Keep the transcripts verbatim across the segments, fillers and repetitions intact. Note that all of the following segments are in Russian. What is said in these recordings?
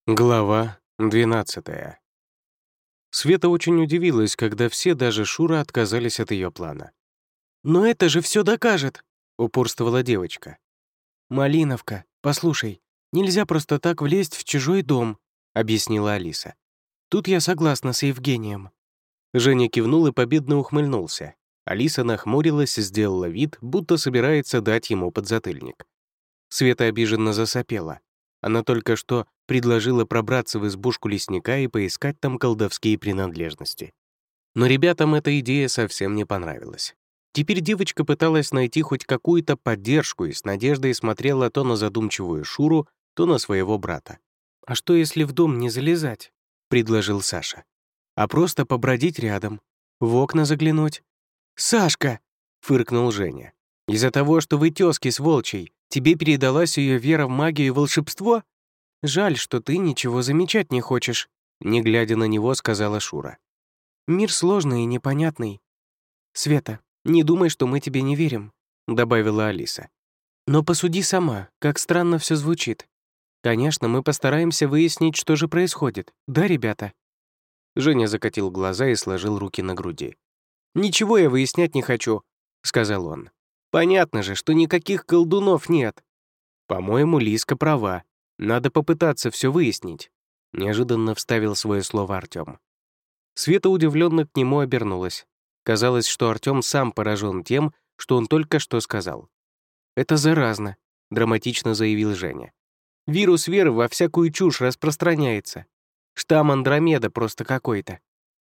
Глава двенадцатая. Света очень удивилась, когда все, даже Шура, отказались от ее плана. «Но это же все докажет!» — упорствовала девочка. «Малиновка, послушай, нельзя просто так влезть в чужой дом», — объяснила Алиса. «Тут я согласна с Евгением». Женя кивнул и победно ухмыльнулся. Алиса нахмурилась и сделала вид, будто собирается дать ему подзатыльник. Света обиженно засопела. Она только что предложила пробраться в избушку лесника и поискать там колдовские принадлежности. Но ребятам эта идея совсем не понравилась. Теперь девочка пыталась найти хоть какую-то поддержку и с надеждой смотрела то на задумчивую Шуру, то на своего брата. «А что, если в дом не залезать?» — предложил Саша. «А просто побродить рядом, в окна заглянуть». «Сашка!» — фыркнул Женя. «Из-за того, что вы тёзки с Волчей, тебе передалась ее вера в магию и волшебство?» «Жаль, что ты ничего замечать не хочешь», — не глядя на него, сказала Шура. «Мир сложный и непонятный. Света, не думай, что мы тебе не верим», — добавила Алиса. «Но посуди сама, как странно все звучит. Конечно, мы постараемся выяснить, что же происходит. Да, ребята?» Женя закатил глаза и сложил руки на груди. «Ничего я выяснять не хочу», — сказал он. «Понятно же, что никаких колдунов нет». «По-моему, Лиска права. Надо попытаться все выяснить», — неожиданно вставил свое слово Артём. Света удивленно к нему обернулась. Казалось, что Артём сам поражен тем, что он только что сказал. «Это заразно», — драматично заявил Женя. «Вирус веры во всякую чушь распространяется. Штамм Андромеда просто какой-то.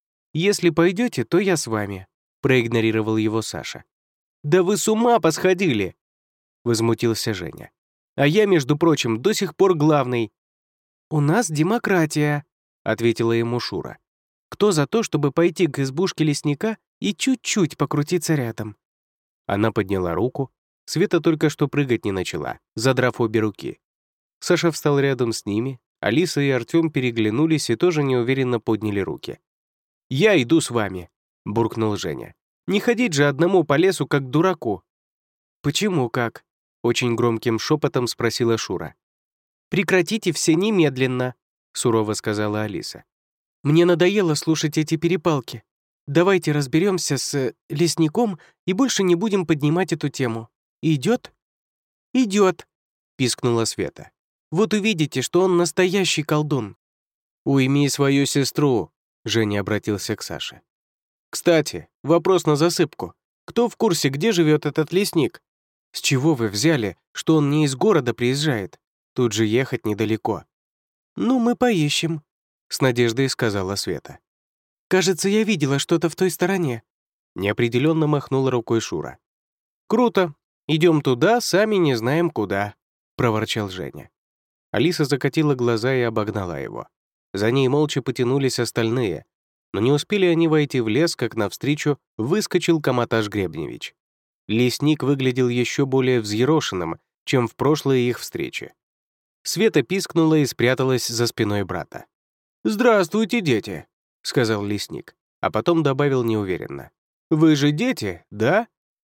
Если пойдете, то я с вами», — проигнорировал его Саша. «Да вы с ума посходили!» — возмутился Женя. «А я, между прочим, до сих пор главный». «У нас демократия», — ответила ему Шура. «Кто за то, чтобы пойти к избушке лесника и чуть-чуть покрутиться рядом?» Она подняла руку. Света только что прыгать не начала, задрав обе руки. Саша встал рядом с ними, Алиса и Артём переглянулись и тоже неуверенно подняли руки. «Я иду с вами», — буркнул Женя. «Не ходить же одному по лесу, как дураку». «Почему как?» — очень громким шепотом спросила Шура. «Прекратите все немедленно», — сурово сказала Алиса. «Мне надоело слушать эти перепалки. Давайте разберемся с э, лесником и больше не будем поднимать эту тему. Идет?» «Идет», — пискнула Света. «Вот увидите, что он настоящий колдун». «Уйми свою сестру», — Женя обратился к Саше. «Кстати, вопрос на засыпку. Кто в курсе, где живет этот лесник? С чего вы взяли, что он не из города приезжает? Тут же ехать недалеко». «Ну, мы поищем», — с надеждой сказала Света. «Кажется, я видела что-то в той стороне», — неопределенно махнула рукой Шура. «Круто. Идем туда, сами не знаем куда», — проворчал Женя. Алиса закатила глаза и обогнала его. За ней молча потянулись остальные, но не успели они войти в лес, как навстречу выскочил Комотаж Гребневич. Лесник выглядел еще более взъерошенным, чем в прошлые их встречи. Света пискнула и спряталась за спиной брата. «Здравствуйте, дети», — сказал лесник, а потом добавил неуверенно. «Вы же дети, да?»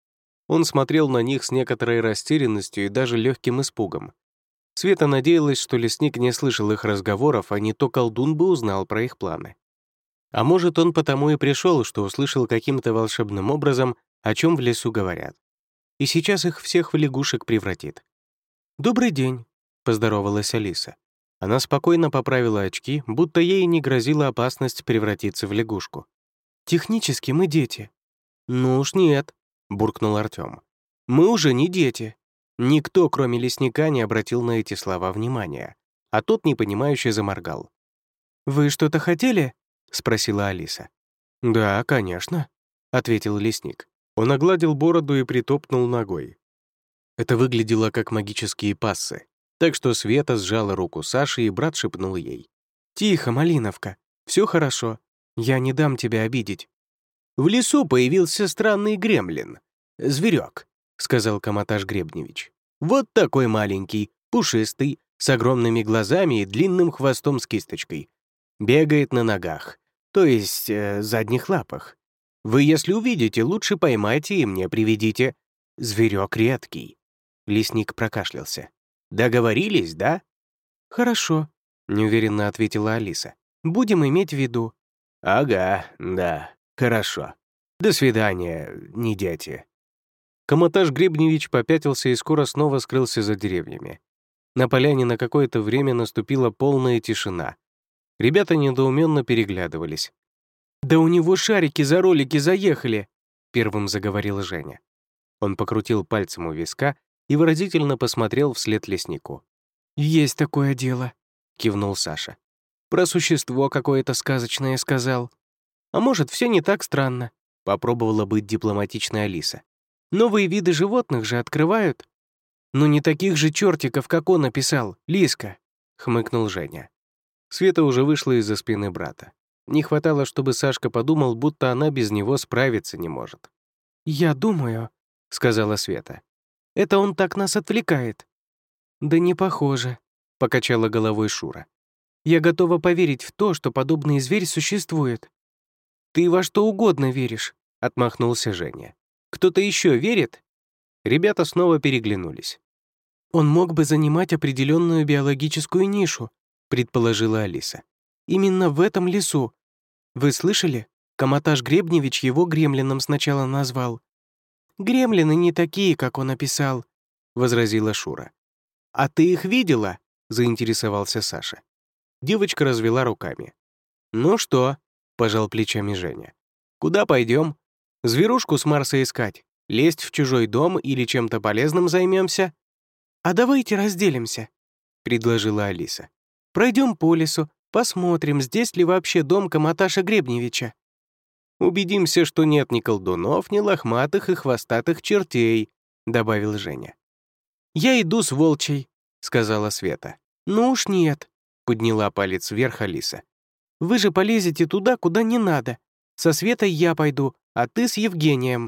Он смотрел на них с некоторой растерянностью и даже легким испугом. Света надеялась, что лесник не слышал их разговоров, а не то колдун бы узнал про их планы. А может, он потому и пришел, что услышал каким-то волшебным образом, о чем в лесу говорят. И сейчас их всех в лягушек превратит. «Добрый день», — поздоровалась Алиса. Она спокойно поправила очки, будто ей не грозила опасность превратиться в лягушку. «Технически мы дети». «Ну уж нет», — буркнул Артём. «Мы уже не дети». Никто, кроме лесника, не обратил на эти слова внимания, а тот непонимающе заморгал. «Вы что-то хотели?» — спросила Алиса. «Да, конечно», — ответил лесник. Он огладил бороду и притопнул ногой. Это выглядело как магические пассы, так что Света сжала руку Саши, и брат шепнул ей. «Тихо, Малиновка, все хорошо. Я не дам тебя обидеть». «В лесу появился странный гремлин. Зверек», — сказал Комотаж Гребневич. «Вот такой маленький, пушистый, с огромными глазами и длинным хвостом с кисточкой. Бегает на ногах, то есть э, задних лапах. Вы, если увидите, лучше поймайте и мне приведите. Зверек редкий». Лесник прокашлялся. «Договорились, да?» «Хорошо», — неуверенно ответила Алиса. «Будем иметь в виду». «Ага, да, хорошо. До свидания, не дети». Комотаж Гребневич попятился и скоро снова скрылся за деревьями. На поляне на какое-то время наступила полная тишина. Ребята недоуменно переглядывались. «Да у него шарики за ролики заехали», — первым заговорил Женя. Он покрутил пальцем у виска и выразительно посмотрел вслед леснику. «Есть такое дело», — кивнул Саша. «Про существо какое-то сказочное сказал. А может, все не так странно», — попробовала быть дипломатичной Алиса. «Новые виды животных же открывают». «Ну не таких же чертиков, как он описал, Лиска», — хмыкнул Женя. Света уже вышла из-за спины брата. Не хватало, чтобы Сашка подумал, будто она без него справиться не может. «Я думаю», — сказала Света. «Это он так нас отвлекает». «Да не похоже», — покачала головой Шура. «Я готова поверить в то, что подобный зверь существует». «Ты во что угодно веришь», — отмахнулся Женя. «Кто-то еще верит?» Ребята снова переглянулись. «Он мог бы занимать определенную биологическую нишу», — предположила Алиса. «Именно в этом лесу. Вы слышали? Комотаж Гребневич его гремлином сначала назвал». «Гремлины не такие, как он описал», — возразила Шура. «А ты их видела?» — заинтересовался Саша. Девочка развела руками. «Ну что?» — пожал плечами Женя. «Куда пойдем? Зверушку с Марса искать? Лезть в чужой дом или чем-то полезным займемся? «А давайте разделимся», — предложила Алиса. «Пройдем по лесу, посмотрим, здесь ли вообще дом Комоташа Гребневича». «Убедимся, что нет ни колдунов, ни лохматых и хвостатых чертей», — добавил Женя. «Я иду с волчей», — сказала Света. «Ну уж нет», — подняла палец вверх Алиса. «Вы же полезете туда, куда не надо. Со Светой я пойду, а ты с Евгением».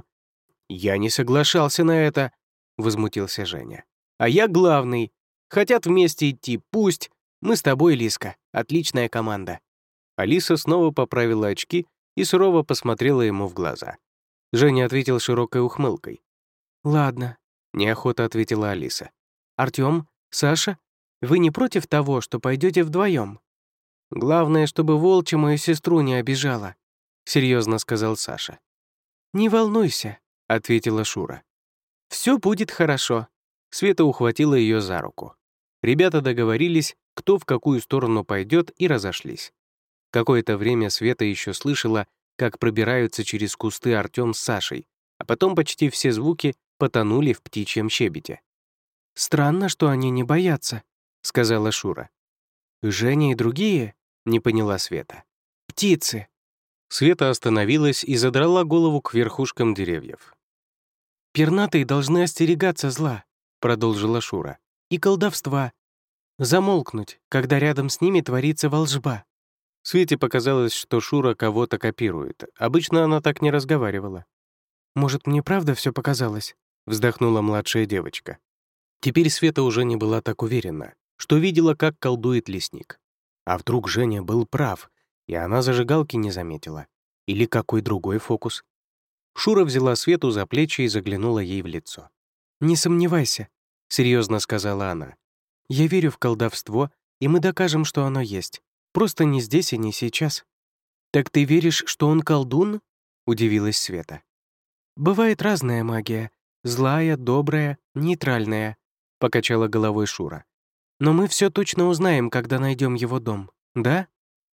«Я не соглашался на это», — возмутился Женя. «А я главный. Хотят вместе идти, пусть. Мы с тобой, Лиска. Отличная команда». Алиса снова поправила очки и сурово посмотрела ему в глаза. Женя ответил широкой ухмылкой. «Ладно», — неохотно ответила Алиса. «Артём, Саша, вы не против того, что пойдете вдвоем? «Главное, чтобы волчья мою сестру не обижала», — серьезно сказал Саша. «Не волнуйся», — ответила Шура. «Все будет хорошо». Света ухватила ее за руку. Ребята договорились, кто в какую сторону пойдет, и разошлись. Какое-то время Света еще слышала, как пробираются через кусты Артем с Сашей, а потом почти все звуки потонули в птичьем щебете. «Странно, что они не боятся», — сказала Шура. «Женя и другие?» — не поняла Света. «Птицы». Света остановилась и задрала голову к верхушкам деревьев. «Пернатые должны остерегаться зла», — продолжила Шура, «и колдовства. Замолкнуть, когда рядом с ними творится волжба». Свете показалось, что Шура кого-то копирует. Обычно она так не разговаривала. «Может, мне правда все показалось?» — вздохнула младшая девочка. Теперь Света уже не была так уверена, что видела, как колдует лесник. А вдруг Женя был прав, и она зажигалки не заметила? Или какой другой фокус? Шура взяла Свету за плечи и заглянула ей в лицо. «Не сомневайся», — серьезно сказала она. «Я верю в колдовство, и мы докажем, что оно есть. Просто не здесь и не сейчас». «Так ты веришь, что он колдун?» — удивилась Света. «Бывает разная магия. Злая, добрая, нейтральная», — покачала головой Шура. «Но мы все точно узнаем, когда найдем его дом, да?»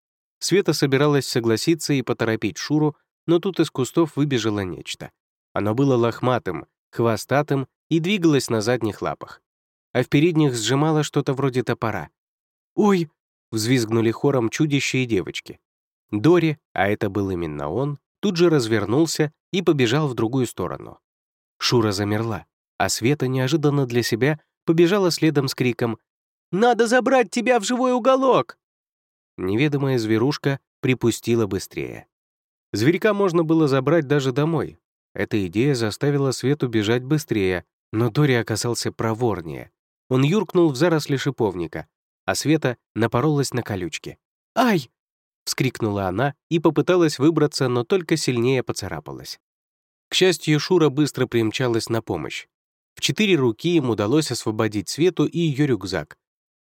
Света собиралась согласиться и поторопить Шуру, но тут из кустов выбежало нечто. Оно было лохматым, хвостатым и двигалось на задних лапах. А в передних сжимало что-то вроде топора. «Ой!» — взвизгнули хором чудище и девочки. Дори, а это был именно он, тут же развернулся и побежал в другую сторону. Шура замерла, а Света неожиданно для себя побежала следом с криком «Надо забрать тебя в живой уголок!». Неведомая зверушка припустила быстрее. Зверька можно было забрать даже домой. Эта идея заставила Свету бежать быстрее, но Дори оказался проворнее. Он юркнул в заросли шиповника, а Света напоролась на колючки. «Ай!» — вскрикнула она и попыталась выбраться, но только сильнее поцарапалась. К счастью, Шура быстро примчалась на помощь. В четыре руки им удалось освободить Свету и ее рюкзак.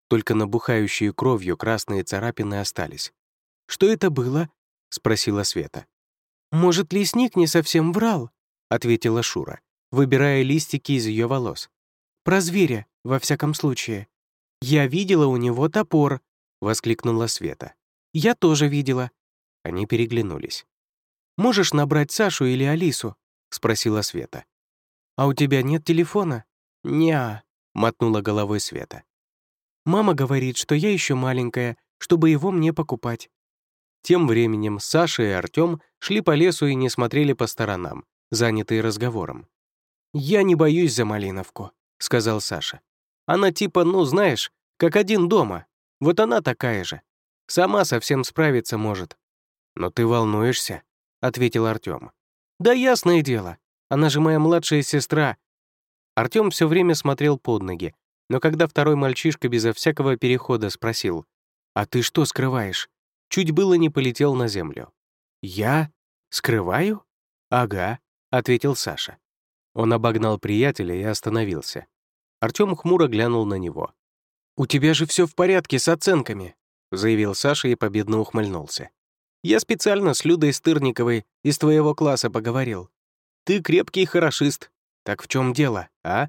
Только набухающие кровью красные царапины остались. «Что это было?» — спросила Света. «Может, лесник не совсем врал?» — ответила Шура, выбирая листики из ее волос. «Про зверя, во всяком случае. Я видела у него топор», — воскликнула Света. «Я тоже видела». Они переглянулись. «Можешь набрать Сашу или Алису?» — спросила Света. «А у тебя нет телефона?» «Не-а», мотнула головой Света. «Мама говорит, что я еще маленькая, чтобы его мне покупать». Тем временем Саша и Артём шли по лесу и не смотрели по сторонам, занятые разговором. «Я не боюсь за Малиновку», — сказал Саша. «Она типа, ну, знаешь, как один дома. Вот она такая же. Сама совсем справиться может». «Но ты волнуешься», — ответил Артём. «Да ясное дело. Она же моя младшая сестра». Артём всё время смотрел под ноги, но когда второй мальчишка безо всякого перехода спросил: «А ты что скрываешь?», чуть было не полетел на землю. «Я? Скрываю?» «Ага», — ответил Саша. Он обогнал приятеля и остановился. Артём хмуро глянул на него. «У тебя же всё в порядке с оценками», — заявил Саша и победно ухмыльнулся. «Я специально с Людой Стырниковой из твоего класса поговорил. Ты крепкий хорошист. Так в чём дело, а?»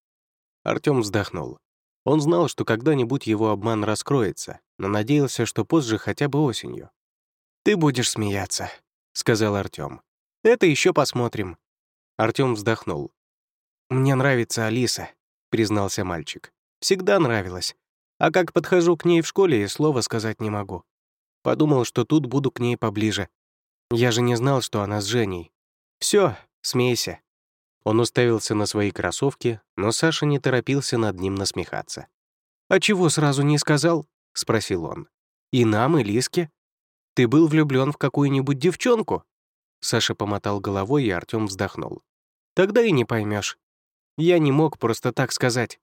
Артём вздохнул. Он знал, что когда-нибудь его обман раскроется, но надеялся, что позже, хотя бы осенью. «Ты будешь смеяться», — сказал Артём. «Это ещё посмотрим». Артём вздохнул. «Мне нравится Алиса», — признался мальчик. «Всегда нравилась. А как подхожу к ней в школе, и слова сказать не могу. Подумал, что тут буду к ней поближе. Я же не знал, что она с Женей. Всё, смейся». Он уставился на свои кроссовки, но Саша не торопился над ним насмехаться. «А чего сразу не сказал?» — спросил он. «И нам, и Лиске. Ты был влюблён в какую-нибудь девчонку?» Саша помотал головой, и Артём вздохнул. «Тогда и не поймёшь. Я не мог просто так сказать».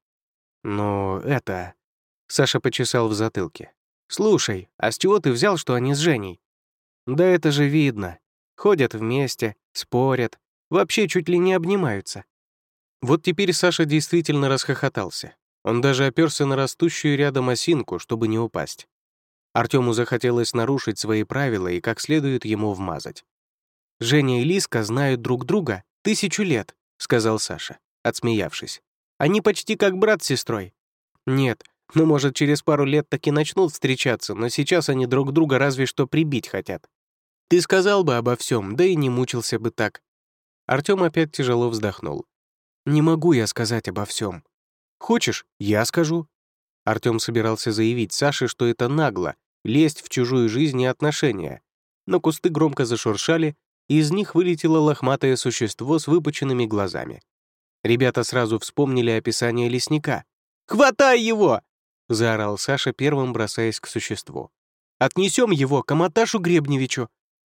«Ну, это...» Саша почесал в затылке. «Слушай, а с чего ты взял, что они с Женей?» «Да это же видно. Ходят вместе, спорят, вообще чуть ли не обнимаются». Вот теперь Саша действительно расхохотался. Он даже опёрся на растущую рядом осинку, чтобы не упасть. Артёму захотелось нарушить свои правила и как следует ему вмазать. «Женя и Лиска знают друг друга тысячу лет», — сказал Саша, отсмеявшись. «Они почти как брат с сестрой. Нет, ну, может, через пару лет таки начнут встречаться, но сейчас они друг друга разве что прибить хотят. Ты сказал бы обо всем, да и не мучился бы так». Артём опять тяжело вздохнул. «Не могу я сказать обо всем. Хочешь, я скажу?» Артём собирался заявить Саше, что это нагло — лезть в чужую жизнь и отношения, но кусты громко зашуршали, и из них вылетело лохматое существо с выпученными глазами. Ребята сразу вспомнили описание лесника. «Хватай его!» — заорал Саша, первым бросаясь к существу. «Отнесем его к Аматашу Гребневичу!»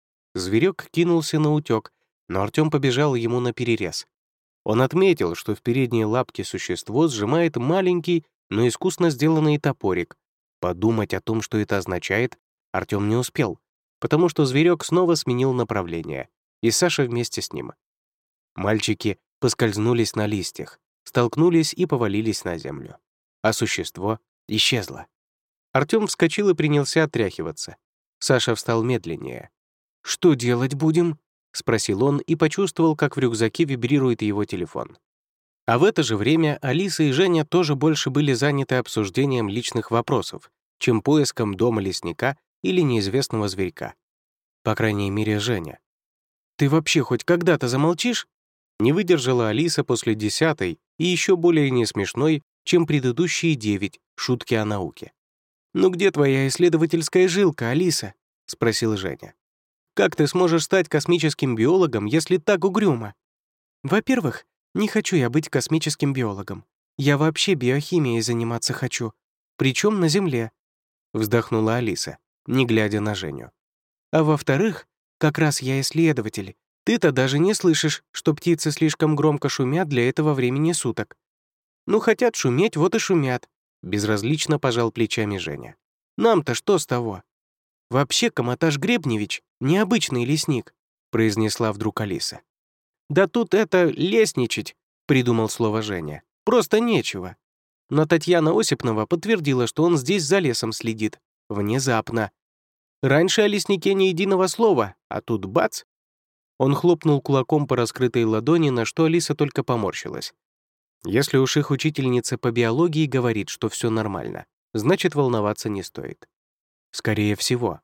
Зверек кинулся на утёк, но Артём побежал ему наперерез. Он отметил, что в передней лапке существо сжимает маленький, но искусно сделанный топорик. Подумать о том, что это означает, Артём не успел, потому что зверек снова сменил направление, и Саша вместе с ним. Мальчики поскользнулись на листьях, столкнулись и повалились на землю. А существо исчезло. Артём вскочил и принялся отряхиваться. Саша встал медленнее. «Что делать будем?» — спросил он и почувствовал, как в рюкзаке вибрирует его телефон. А в это же время Алиса и Женя тоже больше были заняты обсуждением личных вопросов, чем поиском дома лесника или неизвестного зверька. По крайней мере, Женя. «Ты вообще хоть когда-то замолчишь?» Не выдержала Алиса после десятой и еще более несмешной, чем предыдущие девять, шутки о науке. «Ну где твоя исследовательская жилка, Алиса?» — спросил Женя. «Как ты сможешь стать космическим биологом, если так угрюмо?» «Во-первых, не хочу я быть космическим биологом. Я вообще биохимией заниматься хочу. Причем на Земле», — вздохнула Алиса, не глядя на Женю. «А во-вторых, как раз я исследователь. Ты-то даже не слышишь, что птицы слишком громко шумят для этого времени суток». «Ну, хотят шуметь, вот и шумят», — безразлично пожал плечами Женя. «Нам-то что с того?» «Вообще, Каматаш Гребневич — необычный лесник», — произнесла вдруг Алиса. «Да тут это лесничать», — придумал слово Женя. «Просто нечего». но Татьяна Осипнова подтвердила, что он здесь за лесом следит. Внезапно. Раньше о леснике ни единого слова, а тут бац!» Он хлопнул кулаком по раскрытой ладони, на что Алиса только поморщилась. Если уж их учительница по биологии говорит, что все нормально, значит, волноваться не стоит. Скорее всего.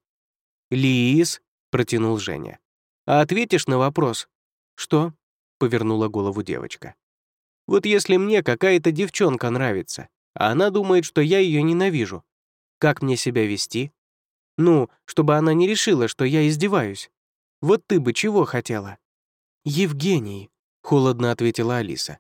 «Лиз», — протянул Женя, — «а ответишь на вопрос?» «Что?» — повернула голову девочка. «Вот если мне какая-то девчонка нравится, а она думает, что я ее ненавижу, как мне себя вести? Ну, чтобы она не решила, что я издеваюсь. Вот ты бы чего хотела?» «Евгений», — холодно ответила Алиса.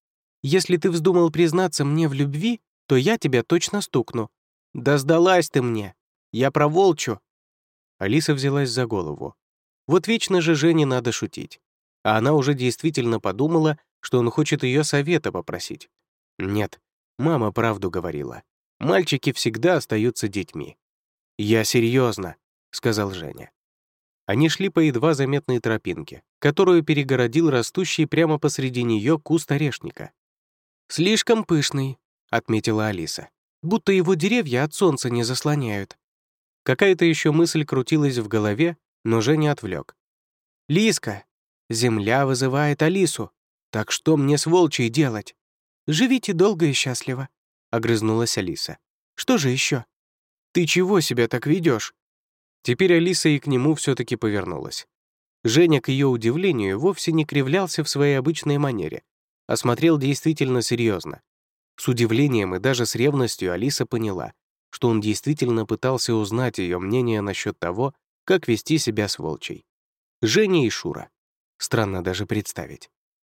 «Если ты вздумал признаться мне в любви, то я тебя точно стукну. Да сдалась ты мне. Я про волчу». Алиса взялась за голову. Вот вечно же Жене надо шутить. А она уже действительно подумала, что он хочет ее совета попросить. Нет, мама правду говорила. Мальчики всегда остаются детьми. «Я серьезно», — сказал Женя. Они шли по едва заметной тропинке, которую перегородил растущий прямо посреди нее куст орешника. «Слишком пышный», — отметила Алиса. «Будто его деревья от солнца не заслоняют». Какая-то еще мысль крутилась в голове, но Женя отвлек. «Лиска, земля вызывает Алису. Так что мне с волчьей делать?» «Живите долго и счастливо», — огрызнулась Алиса. «Что же еще?» «Ты чего себя так ведешь?» Теперь Алиса и к нему все-таки повернулась. Женя, к ее удивлению, вовсе не кривлялся в своей обычной манере, а смотрел действительно серьезно. С удивлением и даже с ревностью Алиса поняла, что он действительно пытался узнать ее мнение насчет того, как вести себя с волчей. Женя и Шура. Странно даже представить.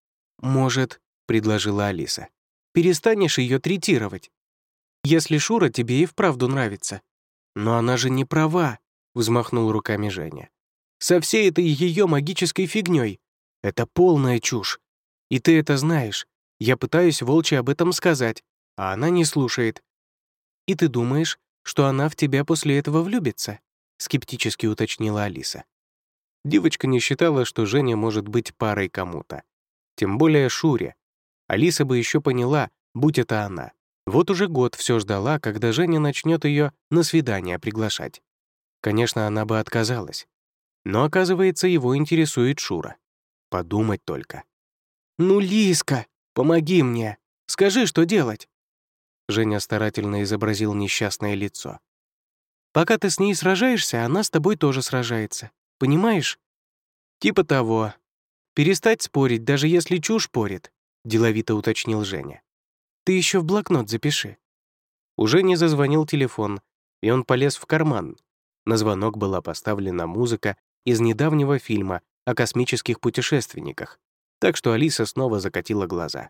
«Может, — предложила Алиса, — перестанешь ее третировать? Если Шура тебе и вправду нравится». «Но она же не права», — взмахнул руками Женя. «Со всей этой ее магической фигней. Это полная чушь. И ты это знаешь. Я пытаюсь волчье об этом сказать, а она не слушает». «И ты думаешь, что она в тебя после этого влюбится?» — скептически уточнила Алиса. Девочка не считала, что Женя может быть парой кому-то. Тем более Шуре. Алиса бы еще поняла, будь это она. Вот уже год все ждала, когда Женя начнет ее на свидание приглашать. Конечно, она бы отказалась. Но, оказывается, его интересует Шура. Подумать только. «Ну, Лиска, помоги мне. Скажи, что делать?» Женя старательно изобразил несчастное лицо. «Пока ты с ней сражаешься, она с тобой тоже сражается. Понимаешь?» «Типа того. Перестать спорить, даже если чушь порит», — деловито уточнил Женя. «Ты еще в блокнот запиши». У Жени зазвонил телефон, и он полез в карман. На звонок была поставлена музыка из недавнего фильма о космических путешественниках, так что Алиса снова закатила глаза.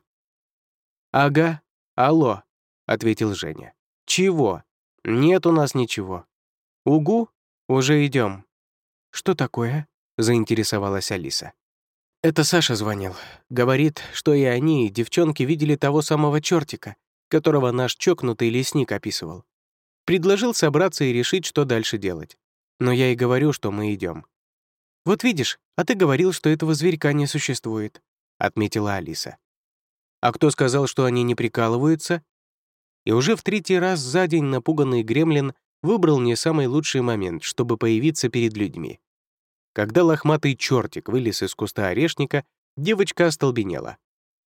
«Ага, алло», — ответил Женя. «Чего? Нет у нас ничего». «Угу, уже идем». «Что такое?» — заинтересовалась Алиса. «Это Саша звонил. Говорит, что и они, и девчонки, видели того самого чертика, которого наш чокнутый лесник описывал. Предложил собраться и решить, что дальше делать. Но я и говорю, что мы идем. «Вот видишь, а ты говорил, что этого зверька не существует», — отметила Алиса. «А кто сказал, что они не прикалываются?» И уже в третий раз за день напуганный гремлин выбрал не самый лучший момент, чтобы появиться перед людьми. Когда лохматый чертик вылез из куста орешника, девочка остолбенела.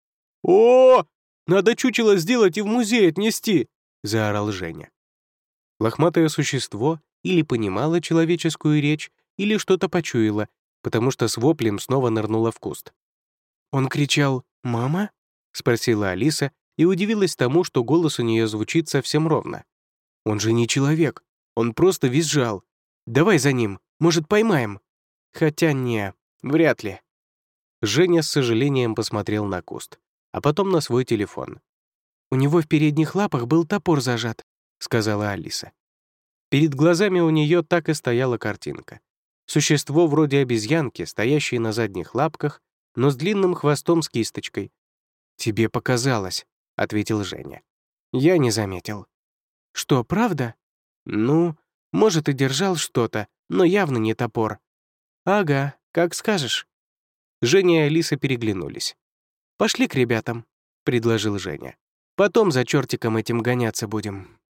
«О, надо чучело сделать и в музей отнести!» — заорал Женя. Лохматое существо или понимало человеческую речь, или что-то почуяло, потому что с воплем снова нырнуло в куст. «Он кричал «Мама?» — спросила Алиса и удивилась тому, что голос у нее звучит совсем ровно. «Он же не человек, он просто визжал. Давай за ним, может, поймаем?» «Хотя не, вряд ли». Женя с сожалением посмотрел на куст, а потом на свой телефон. «У него в передних лапах был топор зажат», — сказала Алиса. Перед глазами у нее так и стояла картинка. Существо вроде обезьянки, стоящее на задних лапках, но с длинным хвостом с кисточкой. «Тебе показалось», — ответил Женя. «Я не заметил». «Что, правда?» «Ну, может, и держал что-то, но явно не топор». «Ага, как скажешь». Женя и Алиса переглянулись. «Пошли к ребятам», — предложил Женя. Потом за чертиком этим гоняться будем.